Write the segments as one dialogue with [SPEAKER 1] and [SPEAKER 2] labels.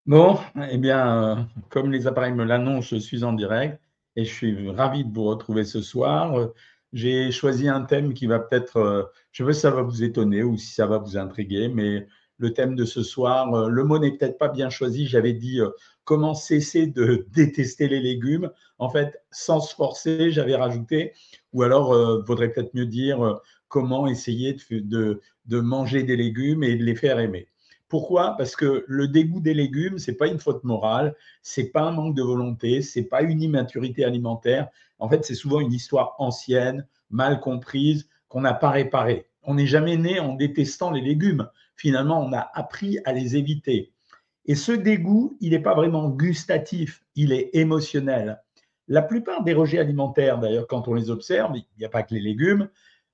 [SPEAKER 1] Bon, eh bien, comme les appareils me l'annoncent, je suis en direct et je suis ravi de vous retrouver ce soir. J'ai choisi un thème qui va peut-être, je sais pas si ça va vous étonner ou si ça va vous intriguer, mais le thème de ce soir, le mot n'est peut-être pas bien choisi. J'avais dit, comment cesser de détester les légumes. En fait, sans se forcer, j'avais rajouté ou alors, vaudrait peut-être mieux dire, comment essayer de manger des légumes et de les faire aimer. Pourquoi? Parce que le dégoût des légumes, c'est pas une faute morale, c'est pas un manque de volonté, c'est pas une immaturité alimentaire. En fait, c'est souvent une histoire ancienne, mal comprise, qu'on n'a pas réparée. On n'est jamais né en détestant les légumes. Finalement, on a appris à les éviter. Et ce dégoût, il n'est pas vraiment gustatif, il est émotionnel. La plupart des rejets alimentaires, d'ailleurs, quand on les observe, il n'y a pas que les légumes,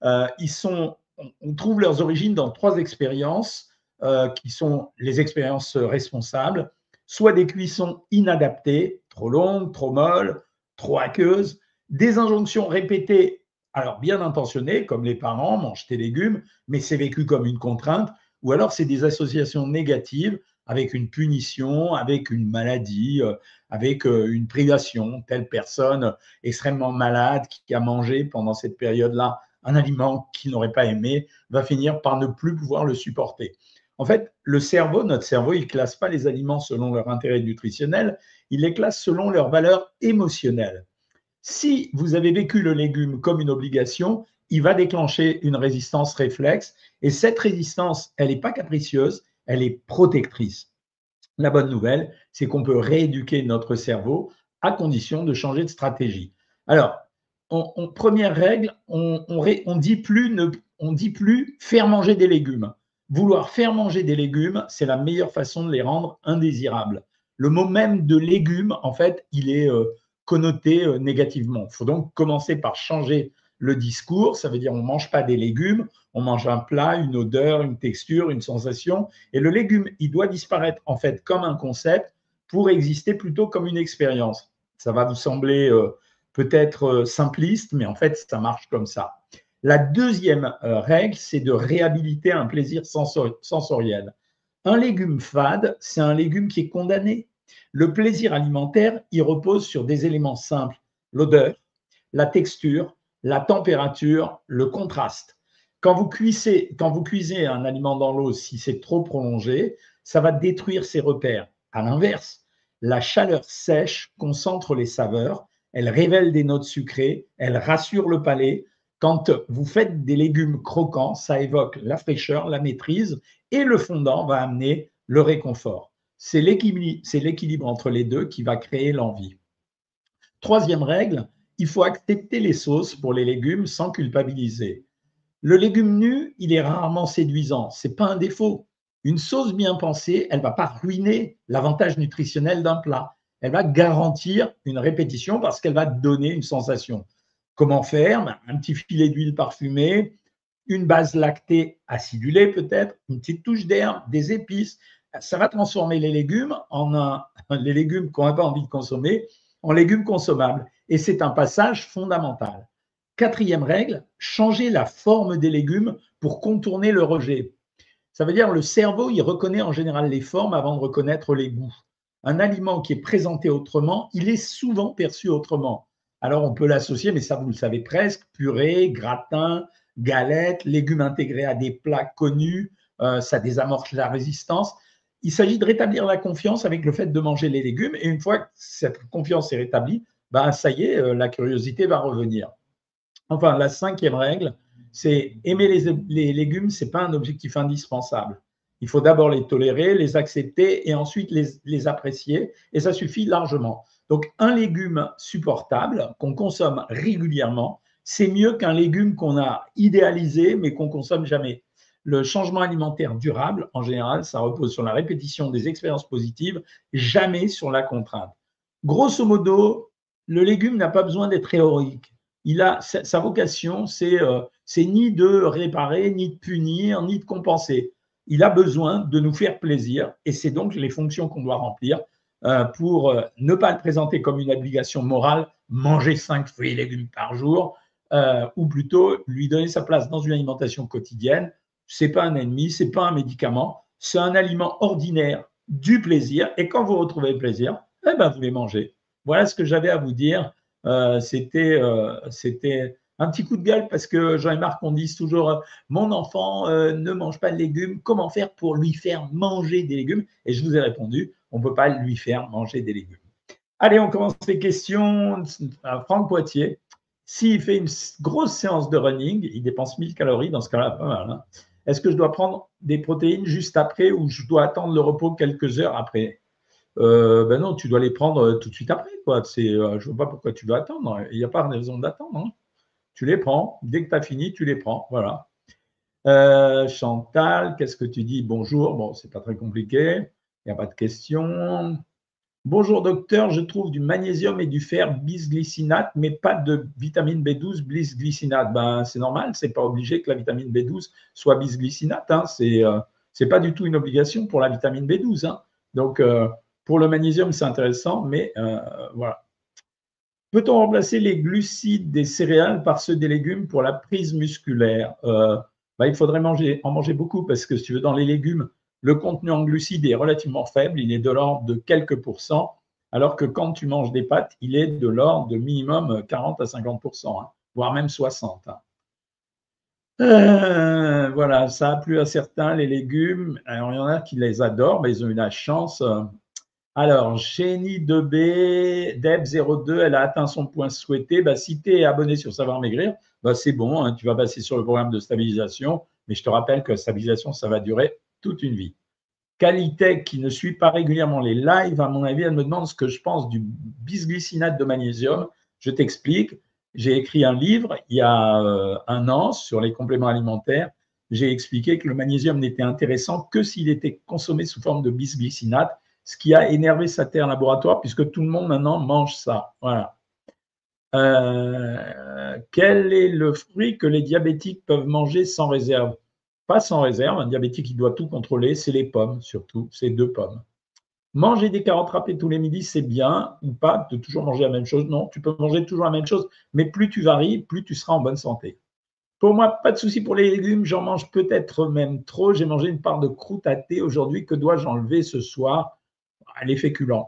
[SPEAKER 1] on trouve leurs origines dans trois expériences qui sont les expériences responsables, soit des cuissons inadaptées, trop longues, trop molles, trop aqueuses, des injonctions répétées, alors bien intentionnées, comme les parents, mangent tes légumes, mais c'est vécu comme une contrainte, ou alors c'est des associations négatives avec une punition, avec une maladie, avec une privation. Telle personne extrêmement malade qui a mangé pendant cette période-là un aliment qu'il n'aurait pas aimé va finir par ne plus pouvoir le supporter. En fait, le cerveau, notre cerveau, il ne classe pas les aliments selon leur intérêt nutritionnel, il les classe selon leur valeur émotionnelle. Si vous avez vécu le légume comme une obligation, il va déclencher une résistance réflexe. Et cette résistance, elle n'est pas capricieuse, elle est protectrice. La bonne nouvelle, c'est qu'on peut rééduquer notre cerveau à condition de changer de stratégie. Alors, première règle, on dit plus on dit plus faire manger des légumes. Vouloir faire manger des légumes, c'est la meilleure façon de les rendre indésirables. Le mot même de légumes, en fait, il est connoté négativement. Il faut donc commencer par changer le discours. Ça veut dire on ne mange pas des légumes, on mange un plat, une odeur, une texture, une sensation. Et le légume, il doit disparaître en fait comme un concept pour exister plutôt comme une expérience. Ça va vous sembler peut-être simpliste, mais en fait, ça marche comme ça. La deuxième règle, c'est de réhabiliter un plaisir sensoriel. Un légume fade, c'est un légume qui est condamné. Le plaisir alimentaire, il repose sur des éléments simples, l'odeur, la texture, la température, le contraste. Quand vous cuisez un aliment dans l'eau, si c'est trop prolongé, ça va détruire ses repères. À l'inverse, la chaleur sèche concentre les saveurs, elle révèle des notes sucrées, elle rassure le palais. Quand vous faites des légumes croquants, ça évoque la fraîcheur, la maîtrise, et le fondant va amener le réconfort. C'est l'équilibre entre les deux qui va créer l'envie. Troisième règle, il faut accepter les sauces pour les légumes sans culpabiliser. Le légume nu, il est rarement séduisant. Ce n'est pas un défaut. Une sauce bien pensée, elle ne va pas ruiner l'avantage nutritionnel d'un plat. Elle va garantir une répétition parce qu'elle va donner une sensation. Comment faire? Un petit filet d'huile parfumée, une base lactée acidulée peut-être, une petite touche d'herbe, des épices. Ça va transformer les légumes les légumes qu'on n'a pas envie de consommer en légumes consommables. Et c'est un passage fondamental. Quatrième règle, changer la forme des légumes pour contourner le rejet. Ça veut dire que le cerveau, il reconnaît en général les formes avant de reconnaître les goûts. Un aliment qui est présenté autrement, il est souvent perçu autrement. Alors on peut l'associer, mais ça vous le savez presque, purée, gratin, galette, légumes intégrés à des plats connus, ça désamorce la résistance. Il s'agit de rétablir la confiance avec le fait de manger les légumes, et une fois que cette confiance est rétablie, ben, ça y est, la curiosité va revenir. Enfin, la cinquième règle, c'est aimer les légumes, ce n'est pas un objectif indispensable. Il faut d'abord les tolérer, les accepter et ensuite les apprécier, et ça suffit largement. Donc, un légume supportable qu'on consomme régulièrement, c'est mieux qu'un légume qu'on a idéalisé mais qu'on consomme jamais. Le changement alimentaire durable, en général, ça repose sur la répétition des expériences positives, jamais sur la contrainte. Grosso modo, le légume n'a pas besoin d'être héroïque. Sa vocation, c'est ni de réparer, ni de punir, ni de compenser. Il a besoin de nous faire plaisir et c'est donc les fonctions qu'on doit remplir pour ne pas le présenter comme une obligation morale, manger 5 fruits et légumes par jour, ou plutôt lui donner sa place dans une alimentation quotidienne. Ce n'est pas un ennemi, ce n'est pas un médicament, c'est un aliment ordinaire du plaisir. Et quand vous retrouvez le plaisir, eh ben, vous les mangez. Voilà ce que j'avais à vous dire. C'était un petit coup de gueule parce que j'en ai marre qu'on dise toujours mon enfant ne mange pas de légumes. Comment faire pour lui faire manger des légumes? Et je vous ai répondu, on ne peut pas lui faire manger des légumes. Allez, on commence les questions. Franck Poitier, s'il fait une grosse séance de running, il dépense 1000 calories, dans ce cas-là, pas mal. Hein. Est-ce que je dois prendre des protéines juste après ou je dois attendre le repos quelques heures après? Ben non, tu dois les prendre tout de suite après. Quoi. Je ne vois pas pourquoi tu dois attendre. Il n'y a pas de raison d'attendre. Hein. Tu les prends. Dès que tu as fini, tu les prends. Voilà. Chantal, qu'est-ce que tu dis? Bonjour. Bon, c'est pas très compliqué. Il n'y a pas de question. Bonjour docteur, je trouve du magnésium et du fer bisglycinate, mais pas de vitamine B12 bisglycinate. Ben, c'est normal, c'est pas obligé que la vitamine B12 soit bisglycinate. Hein. C'est pas du tout une obligation pour la vitamine B12. Hein. Donc, pour le magnésium, c'est intéressant, mais voilà. Peut-on remplacer les glucides des céréales par ceux des légumes pour la prise musculaire? Ben, il faudrait en manger beaucoup parce que si tu veux, dans les légumes, le contenu en glucides est relativement faible, il est de l'ordre de quelques pourcents, alors que quand tu manges des pâtes, il est de l'ordre de minimum 40 à 50%, hein, voire même 60. Hein. Voilà, ça a plu à certains, les légumes. Alors, il y en a qui les adorent, mais ils ont eu la chance. Alors, Chénie 2B, Deb02, elle a atteint son point souhaité. Bah, si tu es abonné sur Savoir Maigrir, bah, c'est bon, hein, tu vas passer sur le programme de stabilisation. Mais je te rappelle que la stabilisation, ça va durer toute une vie. Qualitech, qui ne suit pas régulièrement les lives, à mon avis, elle me demande ce que je pense du bisglycinate de magnésium. Je t'explique. J'ai écrit un livre il y a un an sur les compléments alimentaires. J'ai expliqué que le magnésium n'était intéressant que s'il était consommé sous forme de bisglycinate, ce qui a énervé sa terre laboratoire puisque tout le monde maintenant mange ça. Voilà. Quel est le fruit que les diabétiques peuvent manger sans réserve? Pas sans réserve, un diabétique il doit tout contrôler, c'est les pommes surtout, c'est 2 pommes. Manger des carottes râpées tous les midis, c'est bien ou pas de toujours manger la même chose? Non, tu peux manger toujours la même chose, mais plus tu varies, plus tu seras en bonne santé. Pour moi, pas de souci pour les légumes, j'en mange peut-être même trop. J'ai mangé une part de croûte à thé aujourd'hui, que dois-je enlever ce soir? Les féculents.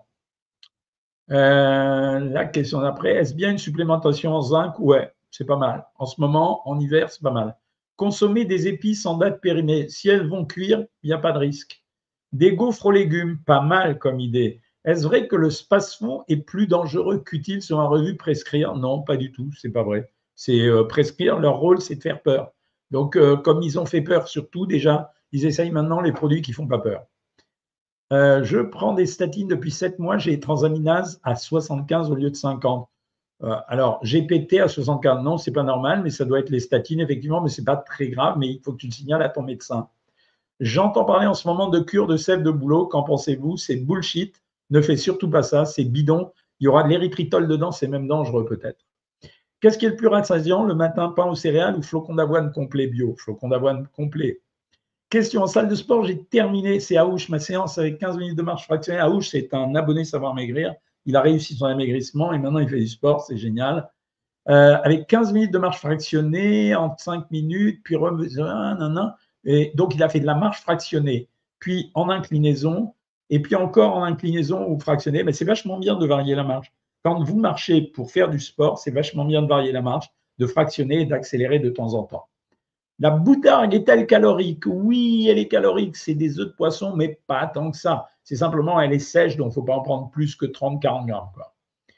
[SPEAKER 1] La question d'après, est-ce bien une supplémentation en zinc? Ouais, c'est pas mal. En ce moment, en hiver, c'est pas mal. Consommer des épices en date périmée. Si elles vont cuire, il n'y a pas de risque. Des gaufres aux légumes, pas mal comme idée. Est-ce vrai que le spasfon est plus dangereux qu'utile sur un revue prescrire? Non, pas du tout, c'est pas vrai. C'est prescrire, leur rôle, c'est de faire peur. Donc, comme ils ont fait peur surtout, déjà, ils essayent maintenant les produits qui font pas peur. Je prends des statines depuis 7 mois, j'ai transaminase à 75 au lieu de 50. Alors, GPT à 75, non, c'est pas normal, mais ça doit être les statines, effectivement, mais c'est pas très grave, mais il faut que tu le signales à ton médecin. J'entends parler en ce moment de cure de sève de bouleau, qu'en pensez-vous? C'est bullshit, ne fais surtout pas ça, c'est bidon, il y aura de l'érythritol dedans, c'est même dangereux peut-être. Qu'est-ce qui est le plus rassasiant, le matin pain aux céréales ou flocon d'avoine complet bio? Flocon d'avoine complet. Question en salle de sport, j'ai terminé, c'est Aouche, ma séance avec 15 minutes de marche fractionnée. Aouche, c'est un abonné Savoir Maigrir. Il a réussi son amaigrissement et maintenant il fait du sport, c'est génial. Avec 15 minutes de marche fractionnée en 5 minutes, puis et donc il a fait de la marche fractionnée, puis en inclinaison, et puis encore en inclinaison ou fractionnée. Mais c'est vachement bien de varier la marche. Quand vous marchez pour faire du sport, c'est vachement bien de varier la marche, de fractionner et d'accélérer de temps en temps. La boutargue est-elle calorique? Oui, elle est calorique. C'est des œufs de poisson, mais pas tant que ça. C'est simplement, elle est sèche, donc il ne faut pas en prendre plus que 30-40 grammes. Quoi.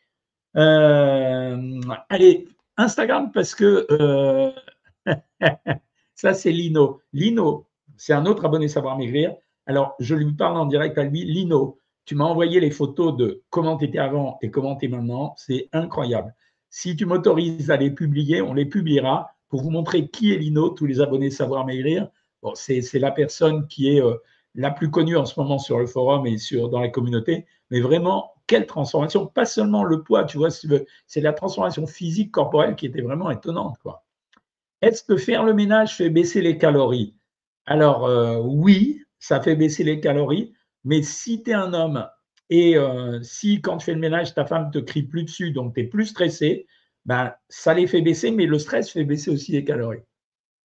[SPEAKER 1] Allez, Instagram, parce que ça, c'est Lino. Lino, c'est un autre abonné Savoir Maigrir. Alors, je lui parle en direct à lui. Lino, tu m'as envoyé les photos de comment tu étais avant et comment tu es maintenant. C'est incroyable. Si tu m'autorises à les publier, on les publiera pour vous montrer qui est Lino, tous les abonnés Savoir Maigrir. Bon, c'est la personne qui est la plus connue en ce moment sur le forum et dans la communauté. Mais vraiment, quelle transformation. Pas seulement le poids, tu vois, si tu veux, c'est la transformation physique, corporelle qui était vraiment étonnante, quoi. Est-ce que faire le ménage fait baisser les calories? Alors, oui, ça fait baisser les calories, mais si tu es un homme et si quand tu fais le ménage, ta femme te crie plus dessus, donc tu es plus stressé, ben, ça les fait baisser, mais le stress fait baisser aussi les calories.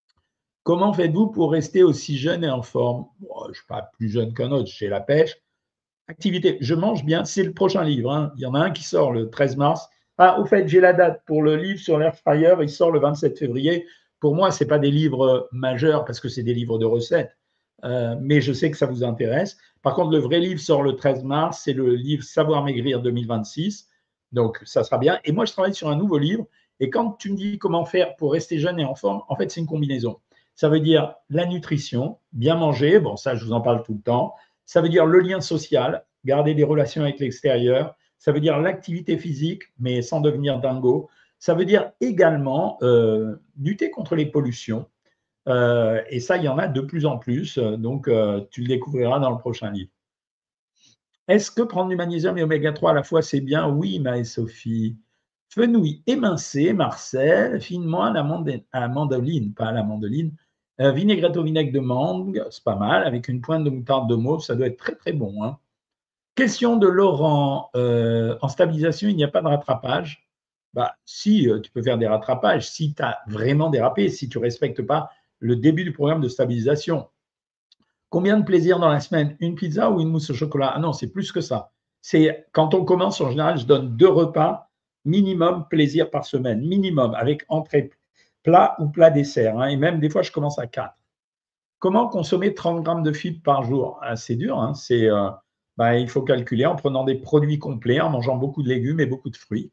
[SPEAKER 1] Comment faites-vous pour rester aussi jeune et en forme? Bon, je ne suis pas plus jeune qu'un autre, j'ai la pêche. Activité, je mange bien, c'est le prochain livre, hein. Il y en a un qui sort le 13 mars. Ah, au fait, j'ai la date pour le livre sur l'air fryer, il sort le 27 février. Pour moi, ce n'est pas des livres majeurs parce que c'est des livres de recettes, mais je sais que ça vous intéresse. Par contre, le vrai livre sort le 13 mars, c'est le livre Savoir maigrir 2026, donc ça sera bien. Et moi, je travaille sur un nouveau livre, et quand tu me dis comment faire pour rester jeune et en forme, en fait, c'est une combinaison. Ça veut dire la nutrition, bien manger, bon, ça, je vous en parle tout le temps. Ça veut dire le lien social, garder des relations avec l'extérieur. Ça veut dire l'activité physique, mais sans devenir dingo. Ça veut dire également lutter contre les pollutions. Et ça, il y en a de plus en plus. Donc, tu le découvriras dans le prochain livre. Est-ce que prendre du magnésium et oméga 3 à la fois, c'est bien? Oui, Maë Sophie. Fenouil émincé, Marcel, finement à la mandoline, pas à la mandoline. Vinaigrette au vinaigre de mangue, c'est pas mal, avec une pointe de moutarde de mauve, ça doit être très très bon, hein. Question de Laurent, en stabilisation, il n'y a pas de rattrapage. Bah, si, tu peux faire des rattrapages, si tu as vraiment dérapé, si tu ne respectes pas le début du programme de stabilisation. Combien de plaisir dans la semaine? Une pizza ou une mousse au chocolat? Ah non, c'est plus que ça. C'est quand on commence, en général, je donne 2 repas minimum plaisir par semaine, minimum, avec entrée plat ou plat dessert, hein, et même des fois, je commence à 4. Comment consommer 30 grammes de fibres par jour? Ah, c'est dur, hein, il faut calculer en prenant des produits complets, en mangeant beaucoup de légumes et beaucoup de fruits.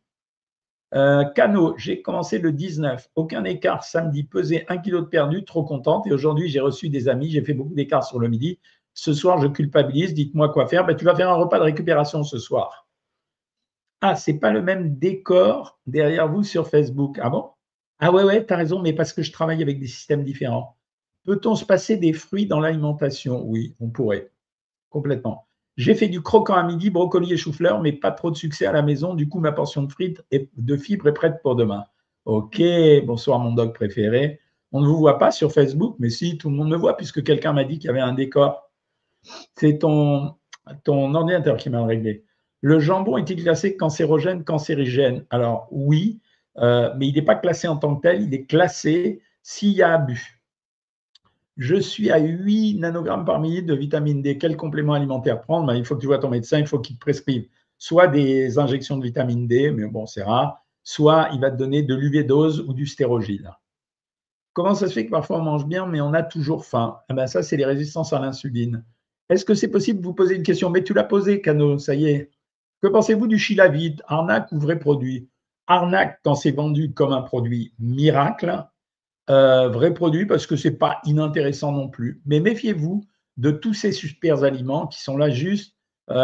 [SPEAKER 1] Cano, j'ai commencé le 19. Aucun écart samedi, pesé 1 kg de perdu, trop contente. Et aujourd'hui, j'ai reçu des amis, j'ai fait beaucoup d'écarts sur le midi. Ce soir, je culpabilise, dites-moi quoi faire. Ben, tu vas faire un repas de récupération ce soir. Ah, c'est pas le même décor derrière vous sur Facebook. Ah bon? Ah ouais, ouais, tu as raison, mais parce que je travaille avec des systèmes différents. Peut-on se passer des fruits dans l'alimentation? Oui, on pourrait, complètement. J'ai fait du croquant à midi, brocoli et chou-fleur, mais pas trop de succès à la maison. Du coup, ma portion de frites et de fibres est prête pour demain. Ok, bonsoir mon dog préféré. On ne vous voit pas sur Facebook, mais si, tout le monde me voit puisque quelqu'un m'a dit qu'il y avait un décor. C'est ton ordinateur qui m'a réglé. Le jambon est-il classé cancérogène, cancérigène? Alors oui, mais il n'est pas classé en tant que tel, il est classé s'il y a abus. Je suis à 8 nanogrammes par millilitre de vitamine D. Quel complément alimentaire prendre? Ben, il faut que tu vois ton médecin, il faut qu'il te prescrive soit des injections de vitamine D, mais bon, c'est rare, soit il va te donner de l'UV-dose ou du stérogile. Comment ça se fait que parfois on mange bien, mais on a toujours faim? Eh ben, ça, c'est les résistances à l'insuline. Est-ce que c'est possible de vous poser une question? Mais tu l'as posée, Cano, ça y est. Que pensez-vous du Chilavite? Arnaque ou vrai produit? Arnaque quand c'est vendu comme un produit miracle. Vrai produit parce que c'est pas inintéressant non plus. Mais méfiez-vous de tous ces super aliments qui sont là juste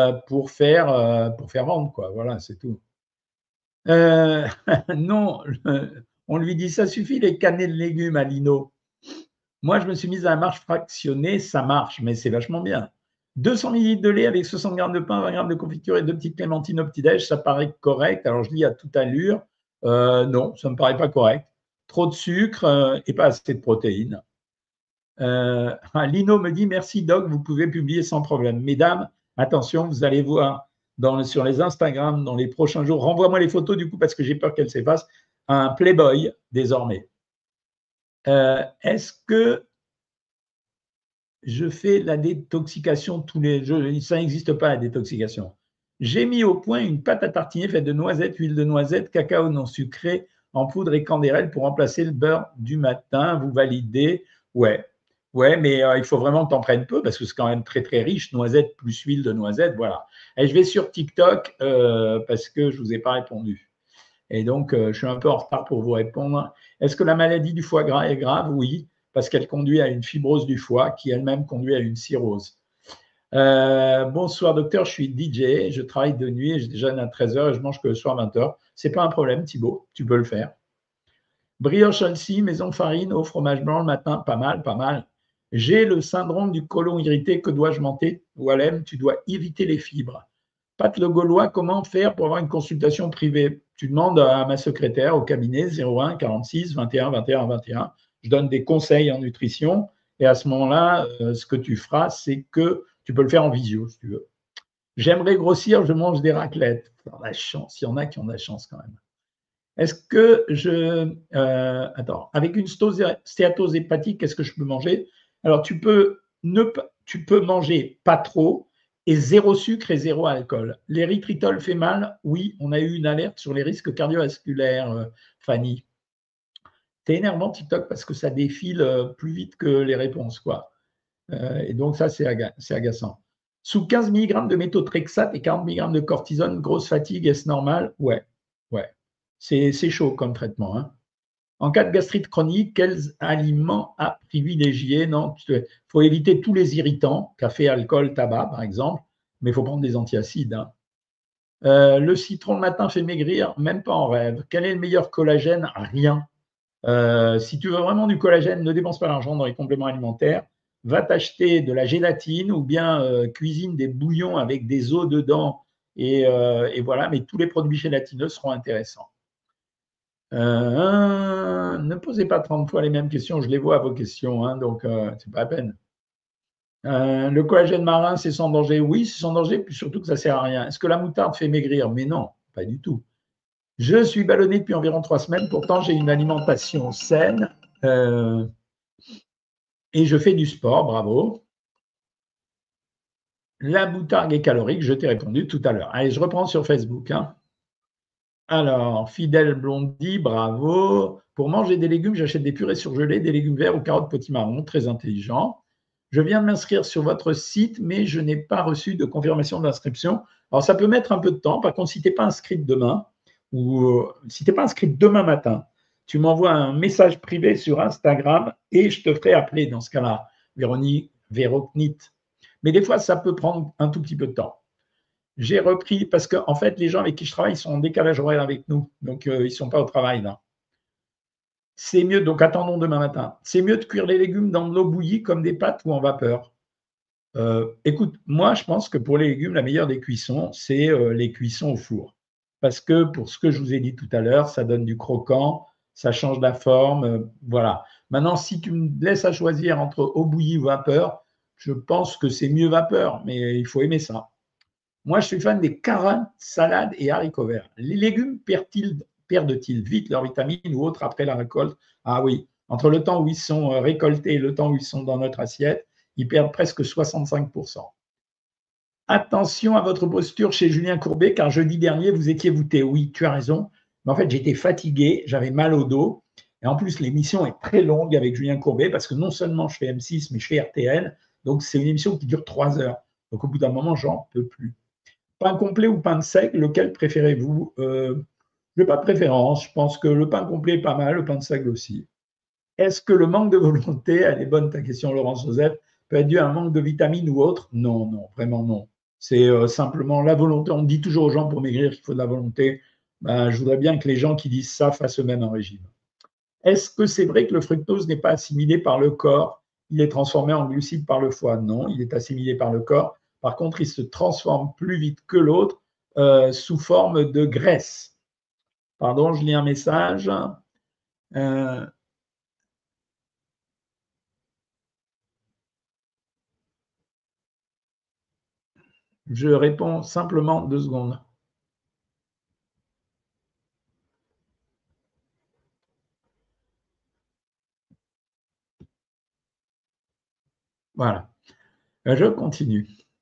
[SPEAKER 1] pour faire vendre, quoi. Voilà, c'est tout. Euh, non, on lui dit ça suffit les canets de légumes à Lino. Moi, je me suis mise à la marche fractionnée, ça marche, mais c'est vachement bien. 200 millilitres de lait avec 60 grammes de pain, 20 grammes de confiture et 2 petites clémentines au petit-déj, ça paraît correct. Alors, je dis à toute allure, non, ça ne me paraît pas correct. Trop de sucre et pas assez de protéines. Lino me dit merci Doc, vous pouvez publier sans problème. Mesdames, attention, vous allez voir sur les Instagram dans les prochains jours. Renvoie-moi les photos du coup parce que j'ai peur qu'elles s'effacent. Un Playboy désormais. Est-ce que je fais la détoxication tous les jours? Ça n'existe pas la détoxication. J'ai mis au point une pâte à tartiner faite de noisettes, huile de noisette, cacao non sucré en poudre et candérelle pour remplacer le beurre du matin. Vous validez? Ouais. Ouais, mais il faut vraiment que tu en prennes peu parce que c'est quand même très très riche, noisette plus huile de noisette, voilà. Et je vais sur TikTok parce que je ne vous ai pas répondu. Et donc, je suis un peu en retard pour vous répondre. Est-ce que la maladie du foie gras est grave? Oui, parce qu'elle conduit à une fibrose du foie qui elle-même conduit à une cirrhose. Bonsoir docteur, je suis DJ, je travaille de nuit et je déjeune à 13h et je mange que le soir à 20h. C'est pas un problème Thibaut, tu peux le faire. Brioche Chelsea, maison farine, au fromage blanc le matin, pas mal, pas mal. J'ai le syndrome du côlon irrité, que dois-je monter? Walem, tu dois éviter les fibres. Pat Le Gaulois, comment faire pour avoir une consultation privée? Tu demandes à ma secrétaire au cabinet 01 46 21 21 21. Je donne des conseils en nutrition et à ce moment-là, ce que tu feras, c'est que tu peux le faire en visio si tu veux. J'aimerais grossir, je mange des raclettes. La chance, il y en a qui ont de la chance quand même. Est-ce que attends, avec une stéatose hépatique, qu'est-ce que je peux manger? Alors, tu peux manger pas trop et zéro sucre et zéro alcool. L'érythritol fait mal? Oui, on a eu une alerte sur les risques cardiovasculaires, Fanny. C'est énervant TikTok parce que ça défile plus vite que les réponses, quoi. Et donc ça, c'est agaçant. Sous 15 mg de méthotrexate et 40 mg de cortisone, grosse fatigue, est-ce normal? Ouais, ouais. C'est chaud comme traitement, hein. En cas de gastrite chronique, quels aliments à privilégier? Non, il faut éviter tous les irritants, café, alcool, tabac, par exemple, mais il faut prendre des antiacides, hein. Le citron le matin fait maigrir, même pas en rêve. Quel est le meilleur collagène? Rien. Si tu veux vraiment du collagène, ne dépense pas l'argent dans les compléments alimentaires. Va t'acheter de la gélatine ou bien cuisine des bouillons avec des os dedans et voilà, mais tous les produits gélatineux seront intéressants. Ne posez pas 30 fois les mêmes questions, je les vois à vos questions, hein, donc c'est pas la peine. Le collagène marin, c'est sans danger? Oui, c'est sans danger, puis surtout que ça sert à rien. Est-ce que la moutarde fait maigrir? Mais non, pas du tout. Je suis ballonné depuis environ 3 semaines, pourtant j'ai une alimentation saine et je fais du sport, bravo. La moutarde est calorique, je t'ai répondu tout à l'heure. Allez, je reprends sur Facebook, hein. Alors, Fidèle Blondie, bravo. Pour manger des légumes, j'achète des purées surgelées, des légumes verts ou carottes potimarron, très intelligent. Je viens de m'inscrire sur votre site, mais je n'ai pas reçu de confirmation d'inscription. Alors, ça peut mettre un peu de temps. Par contre, si tu n'es pas inscrite demain, ou si tu n'es pas inscrite demain matin, tu m'envoies un message privé sur Instagram et je te ferai appeler dans ce cas-là, Véronique. Mais des fois, ça peut prendre un tout petit peu de temps. J'ai repris parce que en fait, les gens avec qui je travaille sont en décalage horaire avec nous, donc ils ne sont pas au travail là. C'est mieux, donc attendons demain matin. C'est mieux de cuire les légumes dans de l'eau bouillie comme des pâtes ou en vapeur. Écoute, moi je pense que pour les légumes, la meilleure des cuissons, c'est les cuissons au four. Parce que pour ce que je vous ai dit tout à l'heure, ça donne du croquant, ça change la forme, voilà. Maintenant, si tu me laisses à choisir entre eau bouillie ou vapeur, je pense que c'est mieux vapeur, mais il faut aimer ça. Moi, je suis fan des carottes, salades et haricots verts. Les légumes perdent-ils vite leurs vitamines ou autres après la récolte? Ah oui, entre le temps où ils sont récoltés et le temps où ils sont dans notre assiette, ils perdent presque 65%. Attention à votre posture chez Julien Courbet, car jeudi dernier, vous étiez voûté. Oui, tu as raison. Mais en fait, j'étais fatigué, j'avais mal au dos. Et en plus, l'émission est très longue avec Julien Courbet, parce que non seulement je fais M6, mais je fais RTL. Donc, c'est une émission qui dure 3 heures. Donc, au bout d'un moment, j'en peux plus. Pain complet ou pain de seigle, lequel préférez-vous? Je n'ai pas de préférence. Je pense que le pain complet est pas mal, le pain de seigle aussi. Est-ce que le manque de volonté, elle est bonne ta question, Laurence Joseph, peut être dû à un manque de vitamines ou autre? Non, non, vraiment non. C'est simplement la volonté. On dit toujours aux gens pour maigrir qu'il faut de la volonté. Ben, je voudrais bien que les gens qui disent ça fassent eux-mêmes un régime. Est-ce que c'est vrai que le fructose n'est pas assimilé par le corps? Il est transformé en glucides par le foie? Non, il est assimilé par le corps. Par contre, il se transforme plus vite que l'autre sous forme de graisse. Pardon, je lis un message. Euh, je réponds simplement 2 secondes. Voilà. Je continue.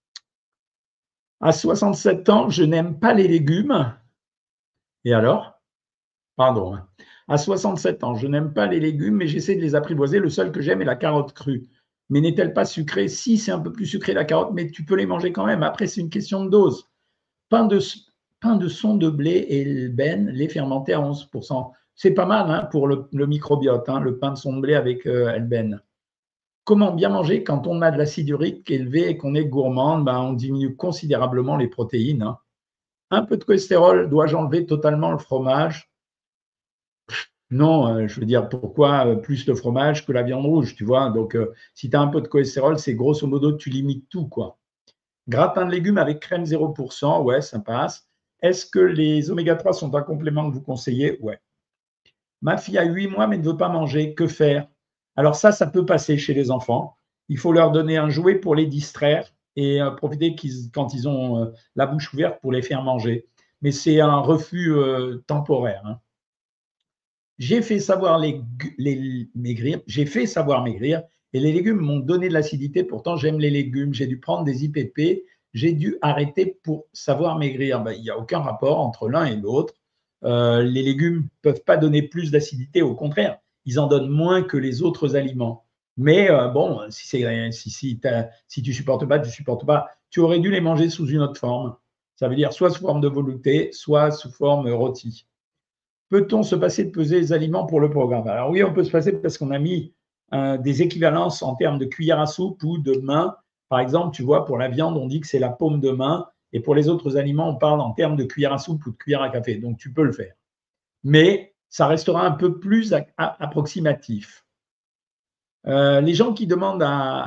[SPEAKER 1] À 67 ans, je n'aime pas les légumes. Et alors? Pardon. À 67 ans, je n'aime pas les légumes, mais j'essaie de les apprivoiser. Le seul que j'aime est la carotte crue. Mais n'est-elle pas sucrée? Si, c'est un peu plus sucré la carotte, mais tu peux les manger quand même. Après, c'est une question de dose. Pain de, pain de son de blé et ben, lait fermenté à 11%. C'est pas mal hein, pour le microbiote, hein, le pain de son de blé avec Elben. Comment bien manger quand on a de l'acide urique élevé et qu'on est gourmande? Ben, on diminue considérablement les protéines, hein. Un peu de cholestérol, dois-je enlever totalement le fromage? Non, je veux dire, pourquoi plus le fromage que la viande rouge, tu vois? Donc, si tu as un peu de cholestérol, c'est grosso modo, tu limites tout, quoi. Gratin de légumes avec crème 0%, ouais, ça passe. Est-ce que les oméga 3 sont un complément que vous conseillez? Ouais. Ma fille a 8 mois mais ne veut pas manger. Que faire? Alors ça peut passer chez les enfants. Il faut leur donner un jouet pour les distraire et profiter quand ils ont la bouche ouverte pour les faire manger. Mais c'est un refus temporaire, hein. J'ai fait savoir maigrir, j'ai fait savoir maigrir et les légumes m'ont donné de l'acidité. Pourtant, j'aime les légumes. J'ai dû prendre des IPP. j'ai dû arrêter pour savoir maigrir. Ben, il n'y a aucun rapport entre l'un et l'autre. Les légumes ne peuvent pas donner plus d'acidité, au contraire, ils en donnent moins que les autres aliments. Mais bon, si tu supportes pas, tu supportes pas. Tu aurais dû les manger sous une autre forme. Ça veut dire soit sous forme de velouté, soit sous forme rôtie. Peut-on se passer de peser les aliments pour le programme? Alors oui, on peut se passer parce qu'on a mis des équivalences en termes de cuillère à soupe ou de main. Par exemple, tu vois, pour la viande, on dit que c'est la paume de main. Et pour les autres aliments, on parle en termes de cuillère à soupe ou de cuillère à café. Donc, tu peux le faire. Mais ça restera un peu plus approximatif. Les gens qui demandent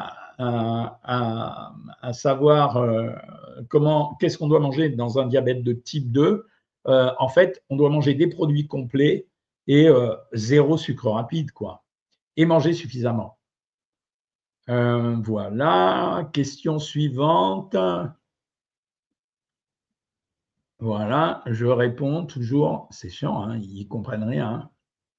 [SPEAKER 1] à savoir qu'est-ce qu'on doit manger dans un diabète de type 2, en fait, on doit manger des produits complets et zéro sucre rapide, quoi. Et manger suffisamment. Voilà. Question suivante. Voilà, je réponds toujours. C'est chiant, hein, ils ne comprennent rien. Hein.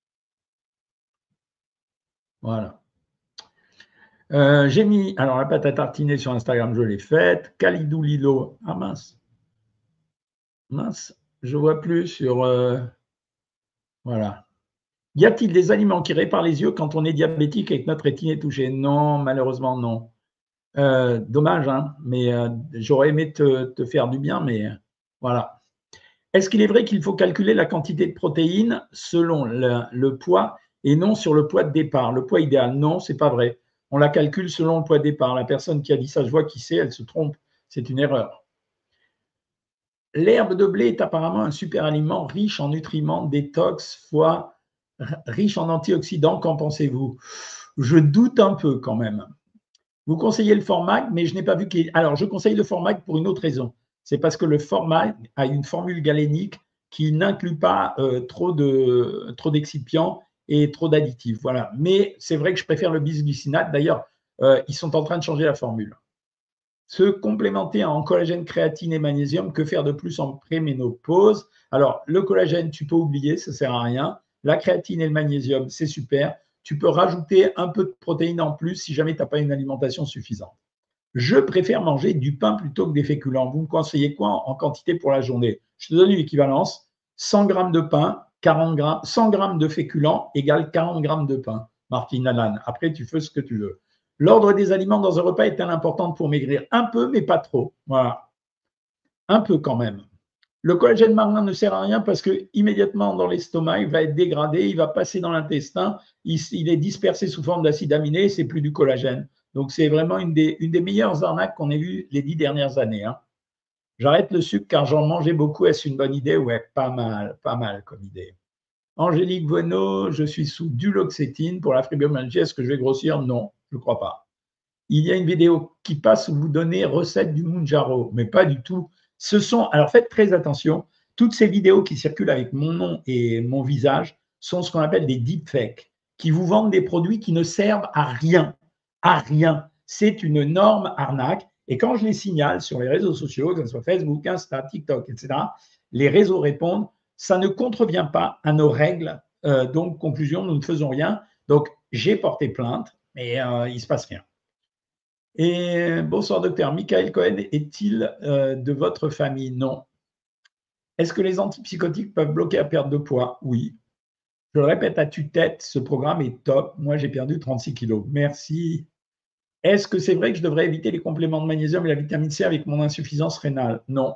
[SPEAKER 1] Voilà. J'ai mis, alors la pâte à tartiner sur Instagram, je l'ai faite. Kalidou Lilo, ah mince, je ne vois plus sur. Voilà. Y a-t-il des aliments qui réparent les yeux quand on est diabétique et que notre rétine est touchée? Non, malheureusement, non. Dommage, hein, mais j'aurais aimé te faire du bien, mais voilà. Est-ce qu'il est vrai qu'il faut calculer la quantité de protéines selon le poids et non sur le poids de départ? Le poids idéal, non, c'est pas vrai. On la calcule selon le poids de départ. La personne qui a dit ça, je vois qui c'est, elle se trompe. C'est une erreur. L'herbe de blé est apparemment un super aliment riche en nutriments, détox, foie, riche en antioxydants. Qu'en pensez-vous? Je doute un peu quand même. Vous conseillez le Formag, mais je n'ai pas vu qu'il. Alors, je conseille le Formag pour une autre raison. C'est parce que le Formag a une formule galénique qui n'inclut pas trop d'excipients et trop d'additifs. Voilà. Mais c'est vrai que je préfère le bisglycinate. D'ailleurs, ils sont en train de changer la formule. Se complémenter en collagène, créatine et magnésium, que faire de plus en préménopause? Alors, le collagène, tu peux oublier, ça ne sert à rien. La créatine et le magnésium, c'est super. Tu peux rajouter un peu de protéines en plus si jamais tu n'as pas une alimentation suffisante. Je préfère manger du pain plutôt que des féculents. Vous me conseillez quoi en quantité pour la journée? Je te donne une équivalence. 100 grammes de pain, 40 grammes, 100 grammes de féculents égale 40 grammes de pain. Martine Alan. Après, tu fais ce que tu veux. L'ordre des aliments dans un repas est-elle importante pour maigrir? Un peu, mais pas trop. Voilà. Un peu quand même. Le collagène marin ne sert à rien parce que immédiatement dans l'estomac, il va être dégradé, il va passer dans l'intestin, il est dispersé sous forme d'acide aminé, c'est plus du collagène. Donc c'est vraiment une des meilleures arnaques qu'on ait vues les 10 dernières années. Hein. J'arrête le sucre car j'en mangeais beaucoup. Est-ce une bonne idée? Ouais, pas mal comme idée. Angélique Bonneau, je suis sous duloxétine pour la fibromyalgie. Est-ce que je vais grossir? Non, je ne crois pas. Il y a une vidéo qui passe où vous donnez recette du Mounjaro, mais pas du tout. Alors faites très attention, toutes ces vidéos qui circulent avec mon nom et mon visage sont ce qu'on appelle des deepfakes, qui vous vendent des produits qui ne servent à rien. À rien. C'est une énorme arnaque. Et quand je les signale sur les réseaux sociaux, que ce soit Facebook, Insta, TikTok, etc., les réseaux répondent, ça ne contrevient pas à nos règles. Donc, conclusion, nous ne faisons rien. Donc, j'ai porté plainte, mais il ne se passe rien. Et bonsoir docteur, Michael Cohen est-il de votre famille? Non. Est-ce que les antipsychotiques peuvent bloquer la perte de poids? Oui. Je le répète à tue-tête, ce programme est top. Moi, j'ai perdu 36 kilos. Merci. Est-ce que c'est vrai que je devrais éviter les compléments de magnésium et la vitamine C avec mon insuffisance rénale? Non.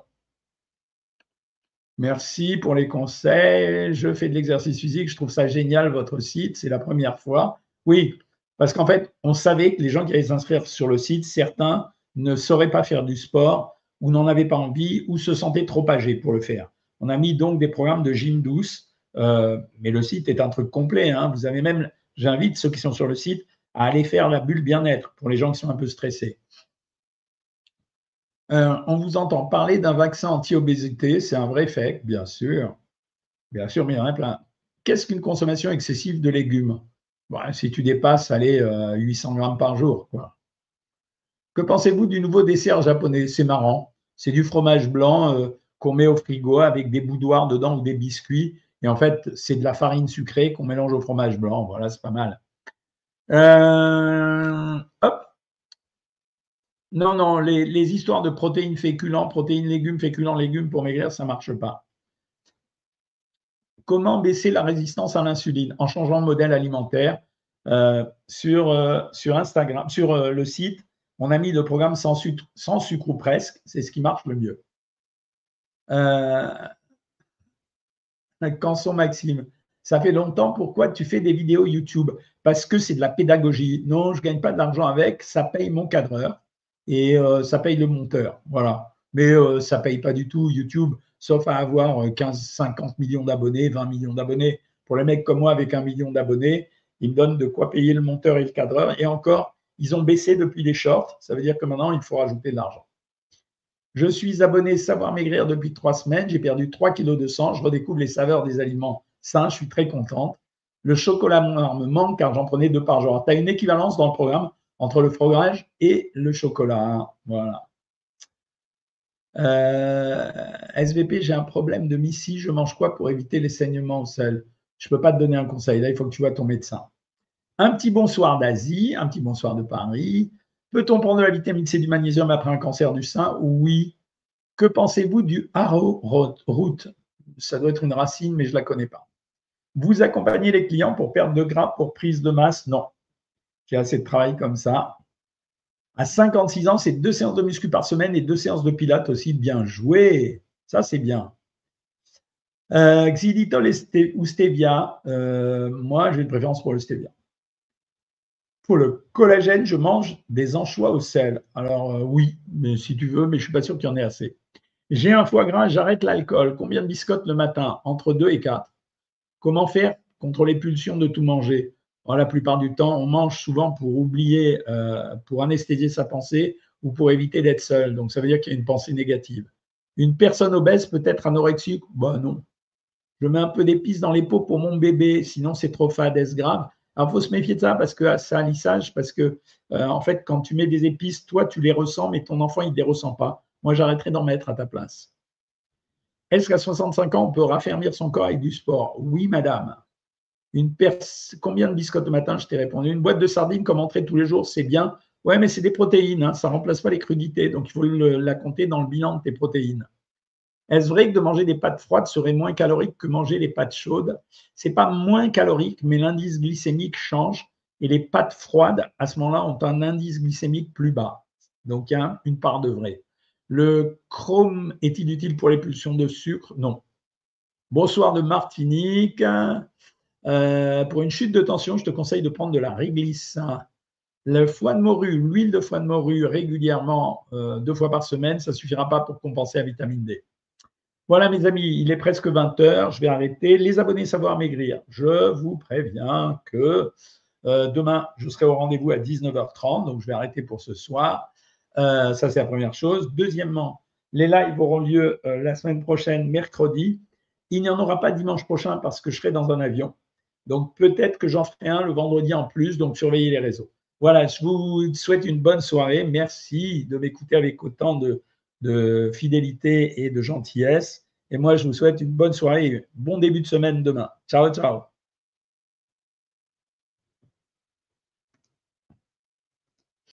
[SPEAKER 1] Merci pour les conseils. Je fais de l'exercice physique. Je trouve ça génial, votre site. C'est la première fois. Oui, parce qu'en fait, on savait que les gens qui allaient s'inscrire sur le site, certains ne sauraient pas faire du sport ou n'en avaient pas envie ou se sentaient trop âgés pour le faire. On a mis donc des programmes de gym douce, mais le site est un truc complet. Hein. Vous avez même, j'invite ceux qui sont sur le site à aller faire la bulle bien-être pour les gens qui sont un peu stressés. On vous entend parler d'un vaccin anti-obésité, c'est un vrai fait, bien sûr, mais il y en a plein. Qu'est-ce qu'une consommation excessive de légumes? Bon, si tu dépasses, allez, 800 grammes par jour, quoi. Que pensez-vous du nouveau dessert japonais? C'est marrant. C'est du fromage blanc qu'on met au frigo avec des boudoirs dedans ou des biscuits. Et en fait, c'est de la farine sucrée qu'on mélange au fromage blanc. Voilà, c'est pas mal. Hop. Non, non, les histoires de protéines féculents, protéines légumes, féculents légumes pour maigrir, ça ne marche pas. Comment baisser la résistance à l'insuline? En changeant de modèle alimentaire. Sur Instagram, sur le site, on a mis le programme sans sucre ou presque, c'est ce qui marche le mieux. Canson Maxime, ça fait longtemps, pourquoi tu fais des vidéos YouTube? Parce que c'est de la pédagogie. Non, je ne gagne pas d'argent avec, ça paye mon cadreur et ça paye le monteur. Voilà. Mais ça ne paye pas du tout YouTube, sauf à avoir 15, 50 millions d'abonnés, 20 millions d'abonnés. Pour les mecs comme moi avec 1 million d'abonnés, ils me donnent de quoi payer le monteur et le cadreur. Et encore, ils ont baissé depuis les shorts. Ça veut dire que maintenant, il faut rajouter de l'argent. Je suis abonné Savoir Maigrir depuis 3 semaines. J'ai perdu 3 kilos de sang. Je redécouvre les saveurs des aliments sains. Je suis très contente. Le chocolat noir me manque car j'en prenais 2 par jour. Tu as une équivalence dans le programme entre le fromage et le chocolat. Voilà. SVP, j'ai un problème de MIS-C. Je mange quoi pour éviter les saignements au sel? Je ne peux pas te donner un conseil. Là, il faut que tu vois ton médecin. Un petit bonsoir d'Asie, un petit bonsoir de Paris. Peut-on prendre de la vitamine C, du magnésium après un cancer du sein? Oui. Que pensez-vous du arrowroot? Ça doit être une racine, mais je ne la connais pas. Vous accompagnez les clients pour perdre de gras, pour prise de masse? Non. J'ai assez de travail comme ça. À 56 ans, c'est 2 séances de muscu par semaine et 2 séances de pilates aussi. Bien joué. Ça, c'est bien. Xylitol ou stevia? Moi, j'ai une préférence pour le stevia. Pour le collagène, je mange des anchois au sel. Alors oui, mais si tu veux, mais je ne suis pas sûr qu'il y en ait assez. J'ai un foie gras, j'arrête l'alcool. Combien de biscottes le matin? Entre 2 et 4. Comment faire contre les pulsions de tout manger? La plupart du temps, on mange souvent pour oublier, pour anesthésier sa pensée ou pour éviter d'être seul. Donc, ça veut dire qu'il y a une pensée négative. Une personne obèse peut être anorexique? Non. Je mets un peu d'épices dans les pots pour mon bébé, sinon c'est trop fade, est-ce grave? Alors, il faut se méfier de ça parce que ça lissage, parce que en fait, quand tu mets des épices, toi, tu les ressens, mais ton enfant, il ne les ressent pas. Moi, j'arrêterai d'en mettre à ta place. Est-ce qu'à 65 ans, on peut raffermir son corps avec du sport? Oui, madame. Combien de biscottes le matin? Je t'ai répondu. Une boîte de sardines comme entrée tous les jours, c'est bien. Ouais, mais c'est des protéines, hein, ça ne remplace pas les crudités. Donc, il faut la compter dans le bilan de tes protéines. Est-ce vrai que de manger des pâtes froides serait moins calorique que manger les pâtes chaudes? Ce n'est pas moins calorique, mais l'indice glycémique change. Et les pâtes froides, à ce moment-là, ont un indice glycémique plus bas. Donc, il y a une part de vrai. Le chrome est-il utile pour les pulsions de sucre? Non. Bonsoir de Martinique. Pour une chute de tension, je te conseille de prendre de la réglisse. Le foie de morue, l'huile de foie de morue régulièrement 2 fois par semaine, ça ne suffira pas pour compenser la vitamine D. Voilà mes amis, il est presque 20 h, je vais arrêter. Les abonnés Savoir Maigrir, je vous préviens que demain, je serai au rendez-vous à 19h30, donc je vais arrêter pour ce soir. Ça, c'est la première chose. Deuxièmement, les lives auront lieu la semaine prochaine, mercredi. Il n'y en aura pas dimanche prochain parce que je serai dans un avion. Donc, peut-être que j'en ferai un le vendredi en plus, donc surveillez les réseaux. Voilà, je vous souhaite une bonne soirée. Merci de m'écouter avec autant de fidélité et de gentillesse. Et moi, je vous souhaite une bonne soirée et bon début de semaine demain. Ciao, ciao.